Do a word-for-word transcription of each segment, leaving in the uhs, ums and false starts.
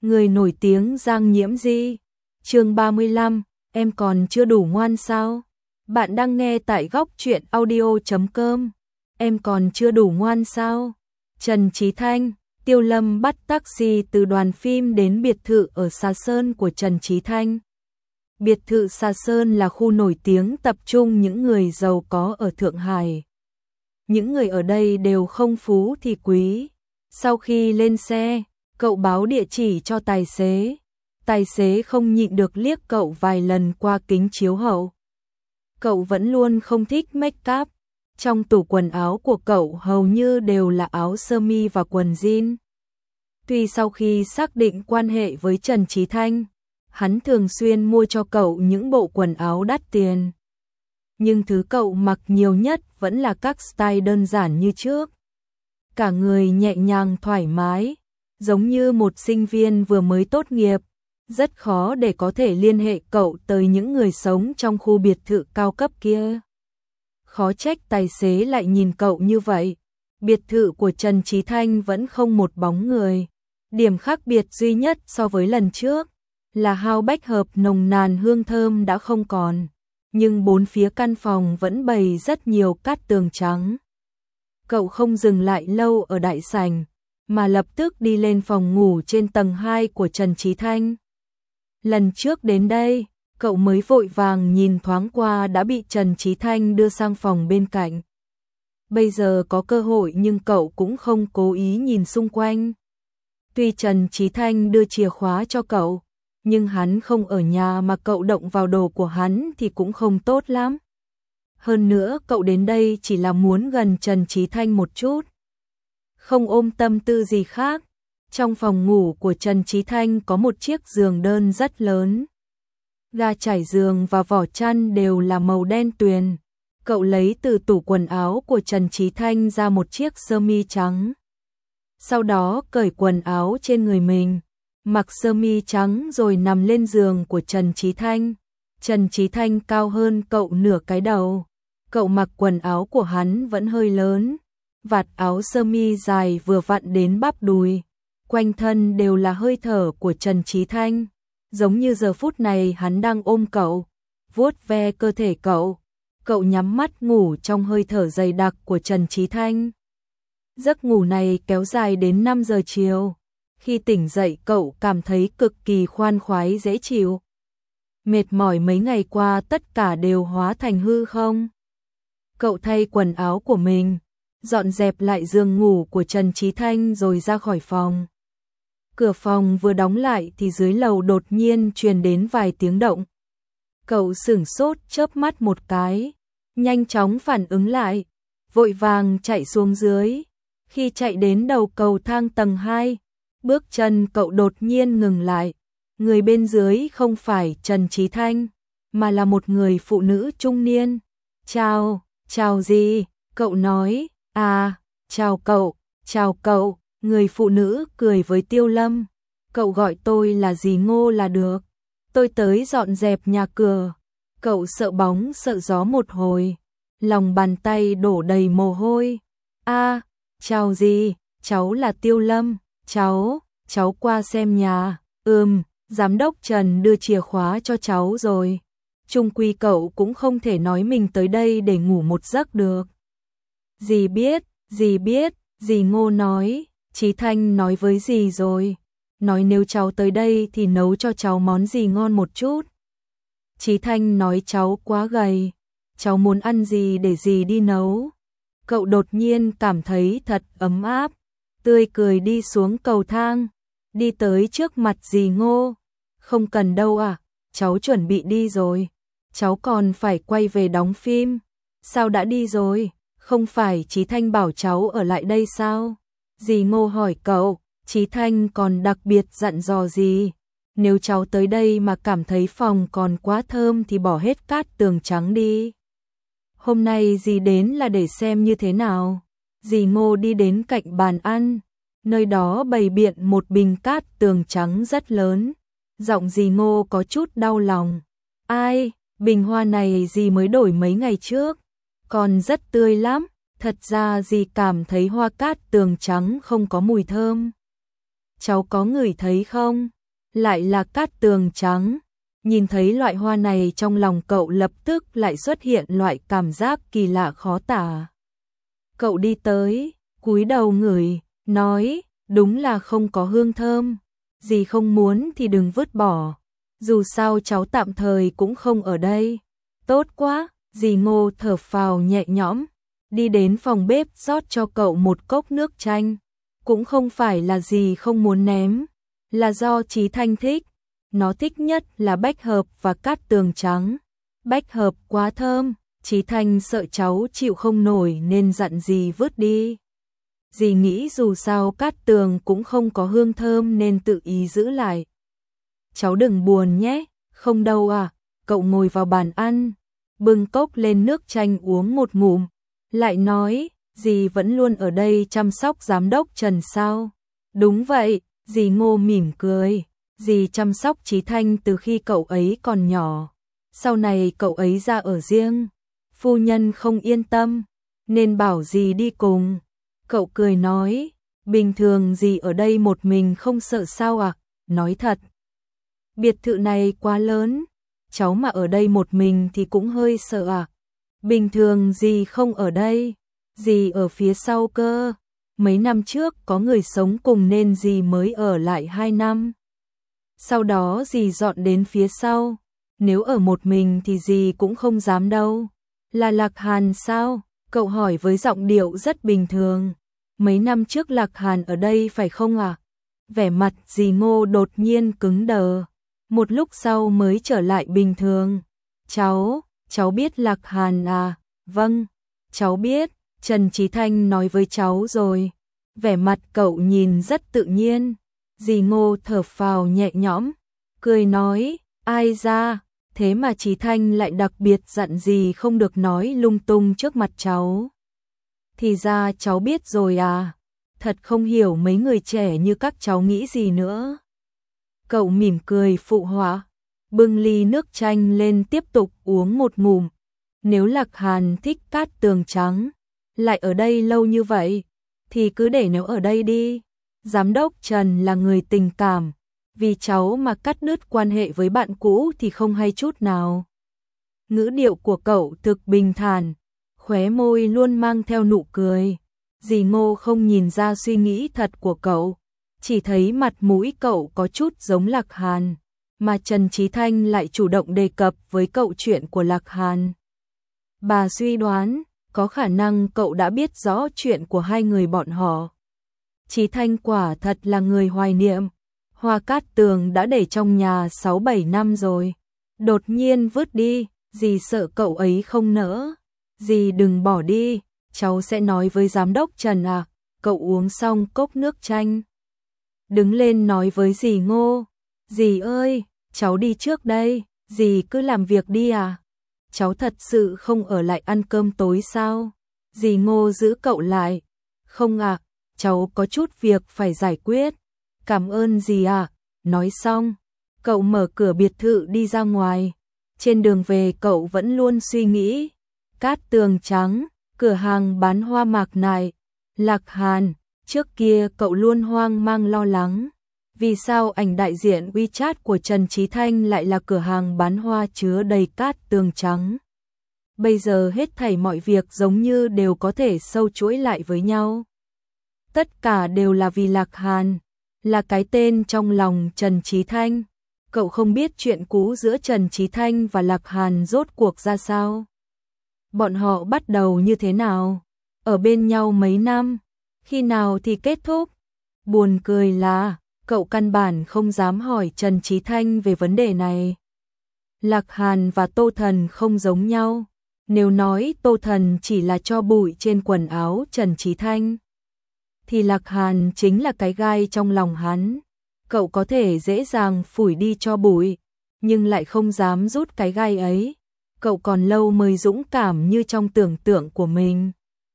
Người nổi tiếng Giang Nhiễm Di. Chương ba mươi lăm, em còn chưa đủ ngoan sao? Bạn đang nghe tại góc truyện audio chấm com. Em còn chưa đủ ngoan sao? Trần Chí Thanh, Tiêu Lâm bắt taxi từ đoàn phim đến biệt thự ở Xà Sơn của Trần Chí Thanh. Biệt thự Xà Sơn là khu nổi tiếng tập trung những người giàu có ở Thượng Hải. Những người ở đây đều không phú thì quý. Sau khi lên xe, cậu báo địa chỉ cho tài xế. Tài xế không nhịn được liếc cậu vài lần qua kính chiếu hậu. Cậu vẫn luôn không thích make up. Trong tủ quần áo của cậu hầu như đều là áo sơ mi và quần jean. Tuy sau khi xác định quan hệ với Trần Chí Thanh, hắn thường xuyên mua cho cậu những bộ quần áo đắt tiền. Nhưng thứ cậu mặc nhiều nhất vẫn là các style đơn giản như trước. Cả người nhẹ nhàng thoải mái, giống như một sinh viên vừa mới tốt nghiệp. Rất khó để có thể liên hệ cậu tới những người sống trong khu biệt thự cao cấp kia. Khó trách tài xế lại nhìn cậu như vậy. Biệt thự của Trần Chí Thanh vẫn không một bóng người. Điểm khác biệt duy nhất so với lần trước là hao bách hợp nồng nàn hương thơm đã không còn. Nhưng bốn phía căn phòng vẫn bày rất nhiều cát tường trắng. Cậu không dừng lại lâu ở đại sảnh, mà lập tức đi lên phòng ngủ trên tầng hai của Trần Chí Thanh. Lần trước đến đây, cậu mới vội vàng nhìn thoáng qua đã bị Trần Chí Thanh đưa sang phòng bên cạnh. Bây giờ có cơ hội nhưng cậu cũng không cố ý nhìn xung quanh. Tuy Trần Chí Thanh đưa chìa khóa cho cậu, nhưng hắn không ở nhà mà cậu động vào đồ của hắn thì cũng không tốt lắm. Hơn nữa cậu đến đây chỉ là muốn gần Trần Chí Thanh một chút. Không ôm tâm tư gì khác. Trong phòng ngủ của Trần Chí Thanh có một chiếc giường đơn rất lớn. Ga trải giường và vỏ chăn đều là màu đen tuyền. Cậu lấy từ tủ quần áo của Trần Chí Thanh ra một chiếc sơ mi trắng. Sau đó cởi quần áo trên người mình, mặc sơ mi trắng rồi nằm lên giường của Trần Chí Thanh. Trần Chí Thanh cao hơn cậu nửa cái đầu. Cậu mặc quần áo của hắn vẫn hơi lớn. Vạt áo sơ mi dài vừa vặn đến bắp đùi. Quanh thân đều là hơi thở của Trần Chí Thanh. Giống như giờ phút này hắn đang ôm cậu, vuốt ve cơ thể cậu. Cậu nhắm mắt ngủ trong hơi thở dày đặc của Trần Chí Thanh. Giấc ngủ này kéo dài đến năm giờ chiều. Khi tỉnh dậy cậu cảm thấy cực kỳ khoan khoái dễ chịu. Mệt mỏi mấy ngày qua tất cả đều hóa thành hư không. Cậu thay quần áo của mình, dọn dẹp lại giường ngủ của Trần Chí Thanh rồi ra khỏi phòng. Cửa phòng vừa đóng lại thì dưới lầu đột nhiên truyền đến vài tiếng động. Cậu sửng sốt chớp mắt một cái, nhanh chóng phản ứng lại, vội vàng chạy xuống dưới. Khi chạy đến đầu cầu thang tầng hai, bước chân cậu đột nhiên ngừng lại. Người bên dưới không phải Trần Chí Thanh, mà là một người phụ nữ trung niên. Chào, chào gì? Cậu nói. À, chào cậu, chào cậu. Người phụ nữ cười với Tiêu Lâm. Cậu gọi tôi là dì Ngô là được. Tôi tới dọn dẹp nhà cửa. Cậu sợ bóng sợ gió một hồi. Lòng bàn tay đổ đầy mồ hôi. À, chào dì, cháu là Tiêu Lâm. Cháu, cháu qua xem nhà. Ừm, giám đốc Trần đưa chìa khóa cho cháu rồi. Chung quy cậu cũng không thể nói mình tới đây để ngủ một giấc được. Dì biết, dì biết, dì Ngô nói. Chí Thanh nói với dì rồi, nói nếu cháu tới đây thì nấu cho cháu món gì ngon một chút. Chí Thanh nói cháu quá gầy, cháu muốn ăn gì để dì đi nấu. Cậu đột nhiên cảm thấy thật ấm áp, tươi cười đi xuống cầu thang, đi tới trước mặt dì Ngô. Không cần đâu à, cháu chuẩn bị đi rồi, cháu còn phải quay về đóng phim. Sao đã đi rồi, không phải Chí Thanh bảo cháu ở lại đây sao? Dì Ngô hỏi cậu. Chí Thanh còn đặc biệt dặn dò gì? Nếu cháu tới đây mà cảm thấy phòng còn quá thơm thì bỏ hết cát tường trắng đi. Hôm nay dì đến là để xem như thế nào. Dì Ngô đi đến cạnh bàn ăn, nơi đó bày biện một bình cát tường trắng rất lớn. Giọng dì Ngô có chút đau lòng. Ai, bình hoa này dì mới đổi mấy ngày trước, còn rất tươi lắm. Thật ra dì cảm thấy hoa cát tường trắng không có mùi thơm. cháu có ngửi thấy không? Lại là cát tường trắng. Nhìn thấy loại hoa này trong lòng cậu lập tức lại xuất hiện loại cảm giác kỳ lạ khó tả. Cậu đi tới, cúi đầu ngửi, nói, đúng là không có hương thơm. Dì không muốn thì đừng vứt bỏ. Dù sao cháu tạm thời cũng không ở đây. Tốt quá, dì Ngô thở phào nhẹ nhõm, đi đến phòng bếp rót cho cậu một cốc nước chanh. Cũng không phải là dì không muốn ném, là do Chí Thanh thích. Nó thích nhất là bách hợp và cát tường trắng. Bách hợp quá thơm, Chí Thanh sợ cháu chịu không nổi nên dặn dì vứt đi. Dì nghĩ dù sao cát tường cũng không có hương thơm nên tự ý giữ lại. Cháu đừng buồn nhé, không đâu à. Cậu ngồi vào bàn ăn, bưng cốc lên nước chanh uống một ngụm, lại nói, dì vẫn luôn ở đây chăm sóc giám đốc Trần sao? Đúng vậy, dì Ngô mỉm cười, dì chăm sóc Chí Thanh từ khi cậu ấy còn nhỏ. Sau này cậu ấy ra ở riêng, phu nhân không yên tâm, nên bảo dì đi cùng. Cậu cười nói, bình thường dì ở đây một mình không sợ sao à? Nói thật, biệt thự này quá lớn, cháu mà ở đây một mình thì cũng hơi sợ à. Bình thường dì không ở đây, dì ở phía sau cơ. Mấy năm trước có người sống cùng nên dì mới ở lại hai năm. Sau đó dì dọn đến phía sau. Nếu ở một mình thì dì cũng không dám đâu. Là Lạc Hàn sao? Cậu hỏi với giọng điệu rất bình thường. Mấy năm trước Lạc Hàn ở đây phải không à? Vẻ mặt dì Ngô đột nhiên cứng đờ. Một lúc sau mới trở lại bình thường. Cháu, cháu biết Lạc Hàn à? Vâng, cháu biết, Trần Chí Thanh nói với cháu rồi. Vẻ mặt cậu nhìn rất tự nhiên. Dì Ngô thở phào nhẹ nhõm, cười nói, ai ra, thế mà Chí Thanh lại đặc biệt dặn dì không được nói lung tung trước mặt cháu. Thì ra cháu biết rồi à, thật không hiểu mấy người trẻ như các cháu nghĩ gì nữa. Cậu mỉm cười phụ họa, bưng ly nước chanh lên tiếp tục uống một ngụm. Nếu Lạc Hàn thích cát tường trắng, lại ở đây lâu như vậy, thì cứ để nếu ở đây đi. Giám đốc Trần là người tình cảm, vì cháu mà cắt đứt quan hệ với bạn cũ thì không hay chút nào. Ngữ điệu của cậu thực bình thản, khóe môi luôn mang theo nụ cười. Dì Ngô không nhìn ra suy nghĩ thật của cậu, chỉ thấy mặt mũi cậu có chút giống Lạc Hàn, mà Trần Chí Thanh lại chủ động đề cập với cậu chuyện của Lạc Hàn. Bà suy đoán, có khả năng cậu đã biết rõ chuyện của hai người bọn họ. Chí Thanh quả thật là người hoài niệm, hoa cát tường đã để trong nhà sáu bảy năm rồi. Đột nhiên vứt đi, dì sợ cậu ấy không nỡ. Dì đừng bỏ đi, cháu sẽ nói với giám đốc Trần à. Cậu uống xong cốc nước chanh, đứng lên nói với dì Ngô, dì ơi, cháu đi trước đây, dì cứ làm việc đi à. Cháu thật sự không ở lại ăn cơm tối sao? Dì Ngô giữ cậu lại, không à, cháu có chút việc phải giải quyết. Cảm ơn dì à. Nói xong, cậu mở cửa biệt thự đi ra ngoài. Trên đường về cậu vẫn luôn suy nghĩ, cát tường trắng, cửa hàng bán hoa mạc này, Lạc Hàn. Trước kia cậu luôn hoang mang lo lắng, vì sao ảnh đại diện WeChat của Trần Chí Thanh lại là cửa hàng bán hoa chứa đầy cát tường trắng. Bây giờ hết thảy mọi việc giống như đều có thể sâu chuỗi lại với nhau. Tất cả đều là vì Lạc Hàn, là cái tên trong lòng Trần Chí Thanh. Cậu không biết chuyện cũ giữa Trần Chí Thanh và Lạc Hàn rốt cuộc ra sao. Bọn họ bắt đầu như thế nào? Ở bên nhau mấy năm? Khi nào thì kết thúc? Buồn cười là, cậu căn bản không dám hỏi Trần Chí Thanh về vấn đề này. Lạc Hàn và Tô Thần không giống nhau. Nếu nói Tô Thần chỉ là tro bụi trên quần áo Trần Chí Thanh, thì Lạc Hàn chính là cái gai trong lòng hắn. Cậu có thể dễ dàng phủi đi tro bụi, nhưng lại không dám rút cái gai ấy. Cậu còn lâu mới dũng cảm như trong tưởng tượng của mình.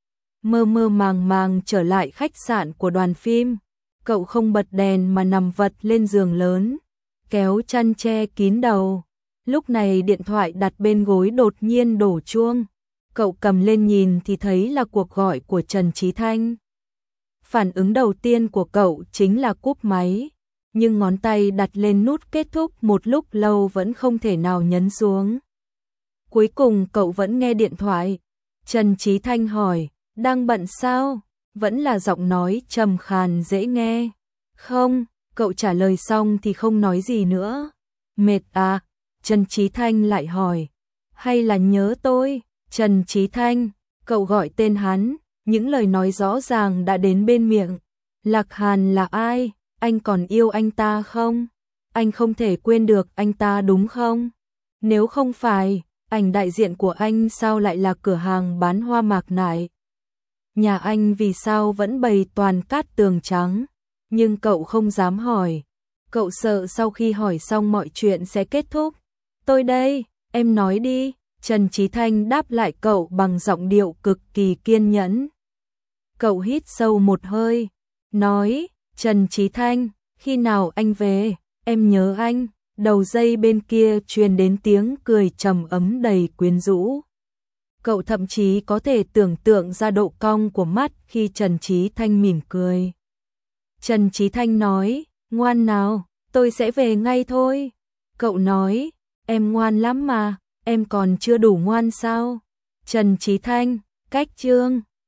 Mơ mơ màng màng trở lại khách sạn của đoàn phim. Cậu không bật đèn mà nằm vật lên giường lớn, kéo chăn che kín đầu. Lúc này điện thoại đặt bên gối đột nhiên đổ chuông. Cậu cầm lên nhìn thì thấy là cuộc gọi của Trần Chí Thanh. Phản ứng đầu tiên của cậu chính là cúp máy, nhưng ngón tay đặt lên nút kết thúc một lúc lâu vẫn không thể nào nhấn xuống. Cuối cùng cậu vẫn nghe điện thoại. Trần Chí Thanh hỏi, đang bận sao? Vẫn là giọng nói trầm khàn dễ nghe. Không, cậu trả lời xong thì không nói gì nữa. Mệt à? Trần Chí Thanh lại hỏi. Hay là nhớ tôi? Trần Chí Thanh, cậu gọi tên hắn, những lời nói rõ ràng đã đến bên miệng. Lạc Hàn là ai? Anh còn yêu anh ta không? Anh không thể quên được anh ta đúng không? Nếu không phải, ảnh đại diện của anh sao lại là cửa hàng bán hoa mạc nại? Nhà anh vì sao vẫn bày toàn cát tường trắng? Nhưng cậu không dám hỏi. Cậu sợ sau khi hỏi xong mọi chuyện sẽ kết thúc. Tôi đây, em nói đi. Trần Chí Thanh đáp lại cậu bằng giọng điệu cực kỳ kiên nhẫn. Cậu hít sâu một hơi, nói, Trần Chí Thanh, khi nào anh về, em nhớ anh. Đầu dây bên kia truyền đến tiếng cười trầm ấm đầy quyến rũ. Cậu thậm chí có thể tưởng tượng ra độ cong của mắt khi Trần Chí Thanh mỉm cười. Trần Chí Thanh nói, ngoan nào, tôi sẽ về ngay thôi. Cậu nói, em ngoan lắm mà, em còn chưa đủ ngoan sao? Trần Chí Thanh, cách chương.